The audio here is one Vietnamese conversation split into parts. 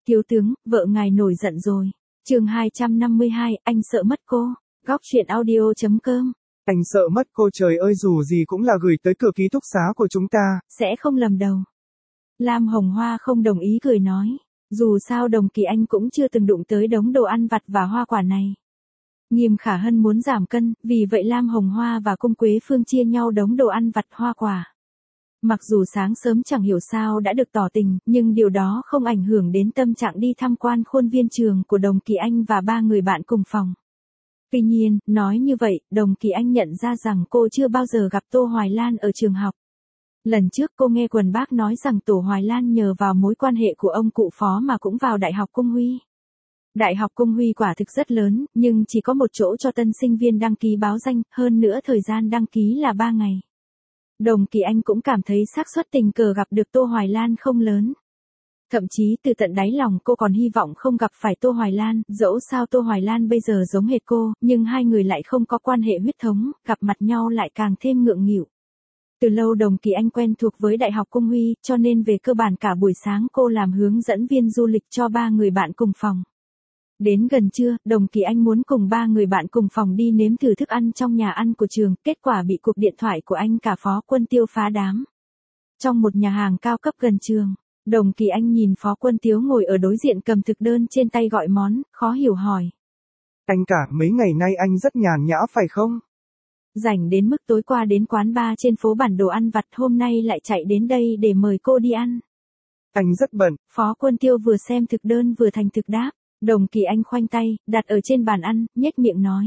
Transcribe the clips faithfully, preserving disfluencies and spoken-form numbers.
Thiếu tướng, vợ ngài nổi giận rồi. Chương hai trăm năm mươi hai, anh sợ mất cô. Góc truyện audio chấm com. Anh sợ mất cô, trời ơi, dù gì cũng là gửi tới cửa ký túc xá của chúng ta. Sẽ không lầm đầu. Lam Hồng Hoa không đồng ý cười nói. Dù sao Đồng Kỳ Anh cũng chưa từng đụng tới đống đồ ăn vặt và hoa quả này. Nghiêm Khả Hân muốn giảm cân, vì vậy Lam Hồng Hoa và Cung Quế Phương chia nhau đống đồ ăn vặt hoa quả. Mặc dù sáng sớm chẳng hiểu sao đã được tỏ tình, nhưng điều đó không ảnh hưởng đến tâm trạng đi tham quan khuôn viên trường của Đồng Kỳ Anh và ba người bạn cùng phòng. Tuy nhiên, nói như vậy, Đồng Kỳ Anh nhận ra rằng cô chưa bao giờ gặp Tô Hoài Lan ở trường học. Lần trước cô nghe quần bác nói rằng Tô Hoài Lan nhờ vào mối quan hệ của ông cụ Phó mà cũng vào Đại học Cung Huy. Đại học Cung Huy quả thực rất lớn, nhưng chỉ có một chỗ cho tân sinh viên đăng ký báo danh, hơn nữa thời gian đăng ký là ba ngày. Đồng Kỳ Anh cũng cảm thấy xác suất tình cờ gặp được Tô Hoài Lan không lớn. Thậm chí từ tận đáy lòng cô còn hy vọng không gặp phải Tô Hoài Lan, dẫu sao Tô Hoài Lan bây giờ giống hệt cô, nhưng hai người lại không có quan hệ huyết thống, gặp mặt nhau lại càng thêm ngượng nghịu. Từ lâu Đồng Kỳ Anh quen thuộc với Đại học Cung Huy, cho nên về cơ bản cả buổi sáng cô làm hướng dẫn viên du lịch cho ba người bạn cùng phòng. Đến gần trưa, Đồng Kỳ Anh muốn cùng ba người bạn cùng phòng đi nếm thử thức ăn trong nhà ăn của trường, kết quả bị cuộc điện thoại của anh cả Phó Quân Tiêu phá đám. Trong một nhà hàng cao cấp gần trường, Đồng Kỳ Anh nhìn Phó Quân Tiêu ngồi ở đối diện cầm thực đơn trên tay gọi món, khó hiểu hỏi. Anh cả, mấy ngày nay anh rất nhàn nhã phải không? Rảnh đến mức tối qua đến quán bar trên phố bản đồ ăn vặt, hôm nay lại chạy đến đây để mời cô đi ăn. Anh rất bận. Phó Quân Tiêu vừa xem thực đơn vừa thành thực đáp. Đồng Kỳ Anh khoanh tay, đặt ở trên bàn ăn, nhếch miệng nói.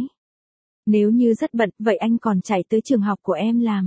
Nếu như rất bận, vậy anh còn chạy tới trường học của em làm.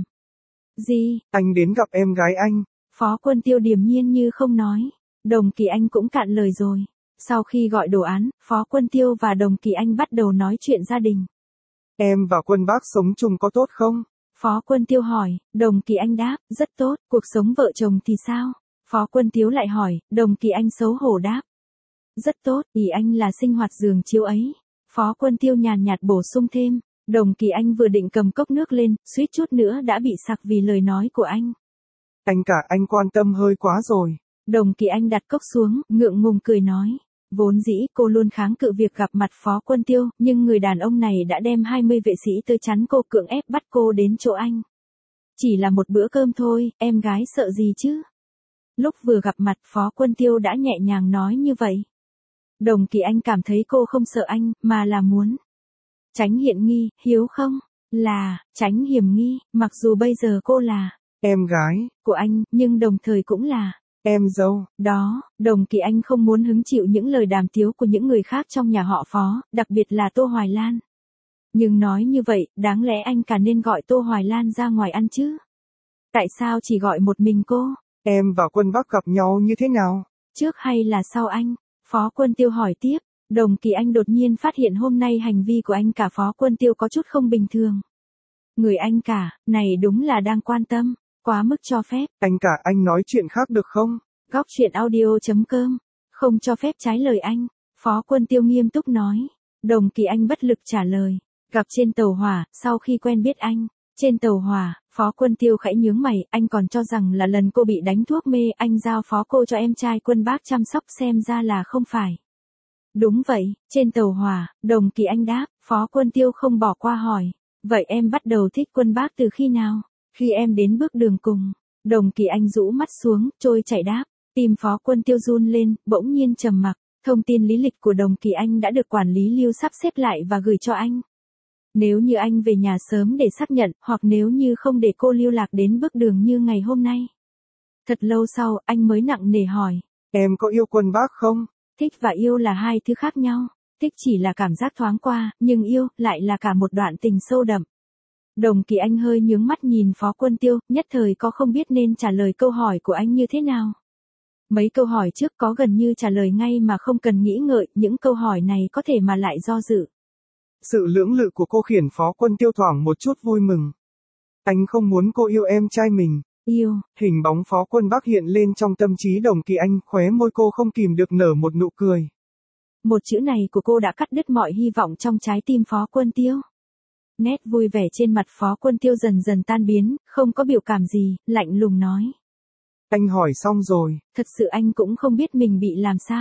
Gì? Anh đến gặp em gái anh. Phó Quân Tiêu điềm nhiên như không nói. Đồng Kỳ Anh cũng cạn lời rồi. Sau khi gọi đồ án, Phó Quân Tiêu và Đồng Kỳ Anh bắt đầu nói chuyện gia đình. Em và Quân bác sống chung có tốt không? Phó Quân Tiêu hỏi, Đồng Kỳ Anh đáp, rất tốt, cuộc sống vợ chồng thì sao? Phó Quân Tiêu lại hỏi, Đồng Kỳ Anh xấu hổ đáp. Rất tốt, ý anh là sinh hoạt giường chiếu ấy. Phó Quân Tiêu nhàn nhạt bổ sung thêm. Đồng Kỳ Anh vừa định cầm cốc nước lên, suýt chút nữa đã bị sặc vì lời nói của anh. Anh cả, anh quan tâm hơi quá rồi. Đồng Kỳ Anh đặt cốc xuống, ngượng ngùng cười nói. Vốn dĩ cô luôn kháng cự việc gặp mặt Phó Quân Tiêu, nhưng người đàn ông này đã đem hai mươi vệ sĩ tới chắn cô, cưỡng ép bắt cô đến chỗ anh. Chỉ là một bữa cơm thôi, em gái sợ gì chứ? Lúc vừa gặp mặt Phó Quân Tiêu đã nhẹ nhàng nói như vậy. Đồng Kỳ Anh cảm thấy cô không sợ anh, mà là muốn tránh hiểm nghi, hiếu không? Là, tránh hiểm nghi, mặc dù bây giờ cô là em gái của anh, nhưng đồng thời cũng là em dâu. Đó, Đồng Kỳ Anh không muốn hứng chịu những lời đàm tiếu của những người khác trong nhà họ Phó, đặc biệt là Tô Hoài Lan. Nhưng nói như vậy, đáng lẽ anh cả nên gọi Tô Hoài Lan ra ngoài ăn chứ? Tại sao chỉ gọi một mình cô? Em và Quân bác gặp nhau như thế nào? Trước hay là sau anh? Phó Quân Tiêu hỏi tiếp. Đồng Kỳ Anh đột nhiên phát hiện hôm nay hành vi của anh cả Phó Quân Tiêu có chút không bình thường. Người anh cả, này đúng là đang quan tâm, quá mức cho phép. Anh cả, anh nói chuyện khác được không? Góc truyện audio chấm com. Không cho phép trái lời anh. Phó Quân Tiêu nghiêm túc nói. Đồng Kỳ Anh bất lực trả lời. Gặp trên tàu hỏa, sau khi quen biết anh. Trên tàu hỏa, Phó Quân Tiêu khẽ nhướng mày, anh còn cho rằng là lần cô bị đánh thuốc mê, anh giao phó cô cho em trai Quân bác chăm sóc, xem ra là không phải. Đúng vậy, trên tàu hỏa, Đồng Kỳ Anh đáp. Phó Quân Tiêu không bỏ qua hỏi. Vậy em bắt đầu thích Quân bác từ khi nào? Khi em đến bước đường cùng. Đồng Kỳ Anh rũ mắt xuống, trôi chảy đáp. Tim Phó Quân Tiêu run lên, bỗng nhiên trầm mặc. Thông tin lý lịch của Đồng Kỳ Anh đã được quản lý Lưu sắp xếp lại và gửi cho anh. Nếu như anh về nhà sớm để xác nhận, hoặc nếu như không để cô lưu lạc đến bước đường như ngày hôm nay. Thật lâu sau, anh mới nặng nề hỏi. Em có yêu Quân bác không? Thích và yêu là hai thứ khác nhau. Thích chỉ là cảm giác thoáng qua, nhưng yêu lại là cả một đoạn tình sâu đậm. Đồng Kỳ Anh hơi nhướng mắt nhìn Phó Quân Tiêu, nhất thời có không biết nên trả lời câu hỏi của anh như thế nào. Mấy câu hỏi trước có gần như trả lời ngay mà không cần nghĩ ngợi, những câu hỏi này có thể mà lại do dự. Sự lưỡng lự của cô khiến Phó Quân Tiêu thoảng một chút vui mừng. Anh không muốn cô yêu em trai mình. Yêu. Hình bóng Phó Quân bác hiện lên trong tâm trí Đồng Kỳ Anh, khóe môi cô không kìm được nở một nụ cười. Một chữ này của cô đã cắt đứt mọi hy vọng trong trái tim Phó Quân Tiêu. Nét vui vẻ trên mặt Phó Quân Tiêu dần dần tan biến, không có biểu cảm gì, lạnh lùng nói. Anh hỏi xong rồi. Thật sự anh cũng không biết mình bị làm sao.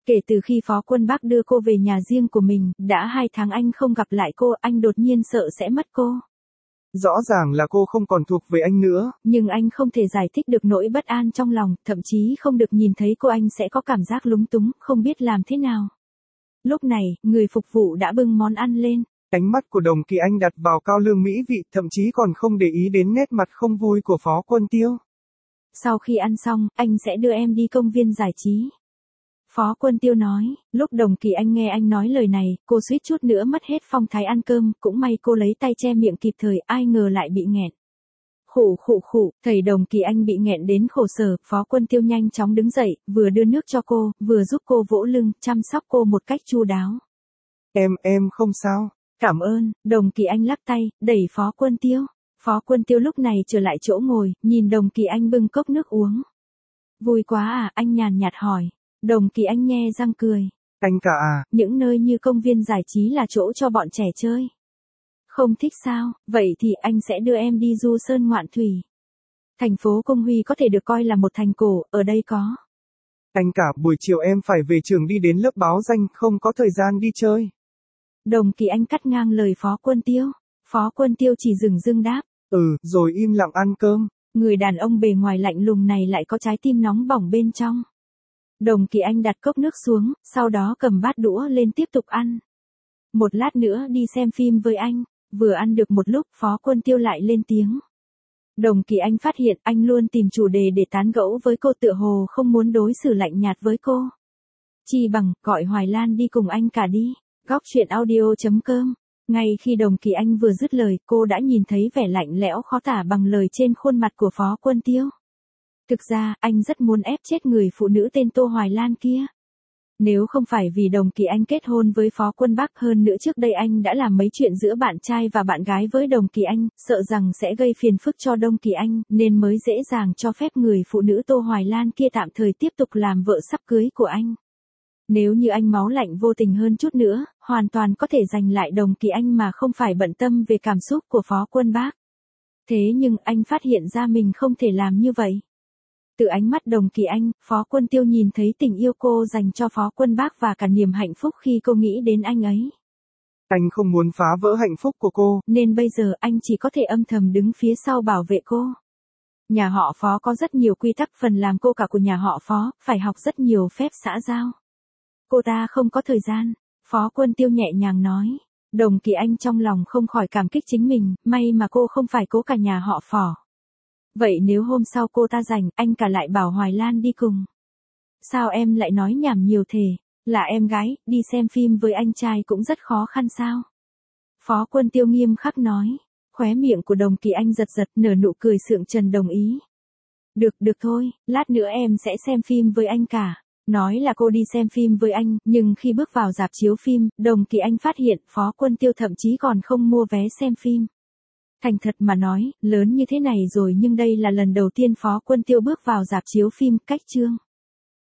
Kể từ khi Phó Quân Bác đưa cô về nhà riêng của mình, đã hai tháng anh không gặp lại cô, anh đột nhiên sợ sẽ mất cô. Rõ ràng là cô không còn thuộc về anh nữa. Nhưng anh không thể giải thích được nỗi bất an trong lòng, thậm chí không được nhìn thấy cô anh sẽ có cảm giác lúng túng, không biết làm thế nào. Lúc này, người phục vụ đã bưng món ăn lên. Ánh mắt của Đồng Kỳ Anh đặt vào cao lương mỹ vị, thậm chí còn không để ý đến nét mặt không vui của Phó Quân Tiêu. Sau khi ăn xong, anh sẽ đưa em đi công viên giải trí. Phó Quân Tiêu nói, lúc Đồng Kỳ Anh nghe anh nói lời này, cô suýt chút nữa mất hết phong thái ăn cơm, cũng may cô lấy tay che miệng kịp thời, ai ngờ lại bị nghẹn. Khụ khụ khụ, thầy Đồng Kỳ Anh bị nghẹn đến khổ sở, Phó Quân Tiêu nhanh chóng đứng dậy, vừa đưa nước cho cô, vừa giúp cô vỗ lưng, chăm sóc cô một cách chu đáo. Em, em không sao. Cảm ơn, Đồng Kỳ Anh lắc tay, đẩy Phó Quân Tiêu. Phó Quân Tiêu lúc này trở lại chỗ ngồi, nhìn Đồng Kỳ Anh bưng cốc nước uống. Vui quá à, anh nhàn nhạt hỏi. Đồng Kỳ Anh nhe răng cười. Anh cả à? Những nơi như công viên giải trí là chỗ cho bọn trẻ chơi. Không thích sao, vậy thì anh sẽ đưa em đi du sơn ngoạn thủy. Thành phố Công Huy có thể được coi là một thành cổ, ở đây có. Anh cả, buổi chiều em phải về trường đi đến lớp báo danh, không có thời gian đi chơi. Đồng Kỳ Anh cắt ngang lời Phó Quân Tiêu. Phó Quân Tiêu chỉ dừng dưng đáp. Ừ, rồi im lặng ăn cơm. Người đàn ông bề ngoài lạnh lùng này lại có trái tim nóng bỏng bên trong. Đồng Kỳ Anh đặt cốc nước xuống, sau đó cầm bát đũa lên tiếp tục ăn. Một lát nữa đi xem phim với anh. Vừa ăn được một lúc, Phó Quân Tiêu lại lên tiếng. Đồng Kỳ Anh phát hiện anh luôn tìm chủ đề để tán gẫu với cô, tựa hồ không muốn đối xử lạnh nhạt với cô. Chi bằng, gọi Hoài Lan đi cùng anh cả đi. Góc truyện audio chấm com. Ngay khi Đồng Kỳ Anh vừa dứt lời, cô đã nhìn thấy vẻ lạnh lẽo khó tả bằng lời trên khuôn mặt của Phó Quân Tiêu. Thực ra, anh rất muốn ép chết người phụ nữ tên Tô Hoài Lan kia. Nếu không phải vì Đồng Kỳ Anh kết hôn với Phó Quân Bác, hơn nữa trước đây anh đã làm mấy chuyện giữa bạn trai và bạn gái với Đồng Kỳ Anh, sợ rằng sẽ gây phiền phức cho Đồng Kỳ Anh, nên mới dễ dàng cho phép người phụ nữ Tô Hoài Lan kia tạm thời tiếp tục làm vợ sắp cưới của anh. Nếu như anh máu lạnh vô tình hơn chút nữa, hoàn toàn có thể giành lại Đồng Kỳ Anh mà không phải bận tâm về cảm xúc của Phó Quân Bác. Thế nhưng anh phát hiện ra mình không thể làm như vậy. Từ ánh mắt Đồng Kỳ Anh, Phó Quân Tiêu nhìn thấy tình yêu cô dành cho Phó Quân Bác và cả niềm hạnh phúc khi cô nghĩ đến anh ấy. Anh không muốn phá vỡ hạnh phúc của cô. Nên bây giờ anh chỉ có thể âm thầm đứng phía sau bảo vệ cô. Nhà họ Phó có rất nhiều quy tắc, phần làm cô cả của nhà họ Phó, phải học rất nhiều phép xã giao. Cô ta không có thời gian, Phó Quân Tiêu nhẹ nhàng nói. Đồng Kỳ Anh trong lòng không khỏi cảm kích chính mình, may mà cô không phải cố cả nhà họ Phó. Vậy nếu hôm sau cô ta rảnh, anh cả lại bảo Hoài Lan đi cùng. Sao em lại nói nhảm nhiều thế? Là em gái, đi xem phim với anh trai cũng rất khó khăn sao? Phó Quân Tiêu nghiêm khắc nói. Khóe miệng của Đồng Kỳ Anh giật giật, nở nụ cười sượng trân đồng ý. Được, được thôi, lát nữa em sẽ xem phim với anh cả. Nói là cô đi xem phim với anh, nhưng khi bước vào rạp chiếu phim, Đồng Kỳ Anh phát hiện Phó Quân Tiêu thậm chí còn không mua vé xem phim. Thành thật mà nói, lớn như thế này rồi nhưng đây là lần đầu tiên Phó Quân Tiêu bước vào rạp chiếu phim, cách chương.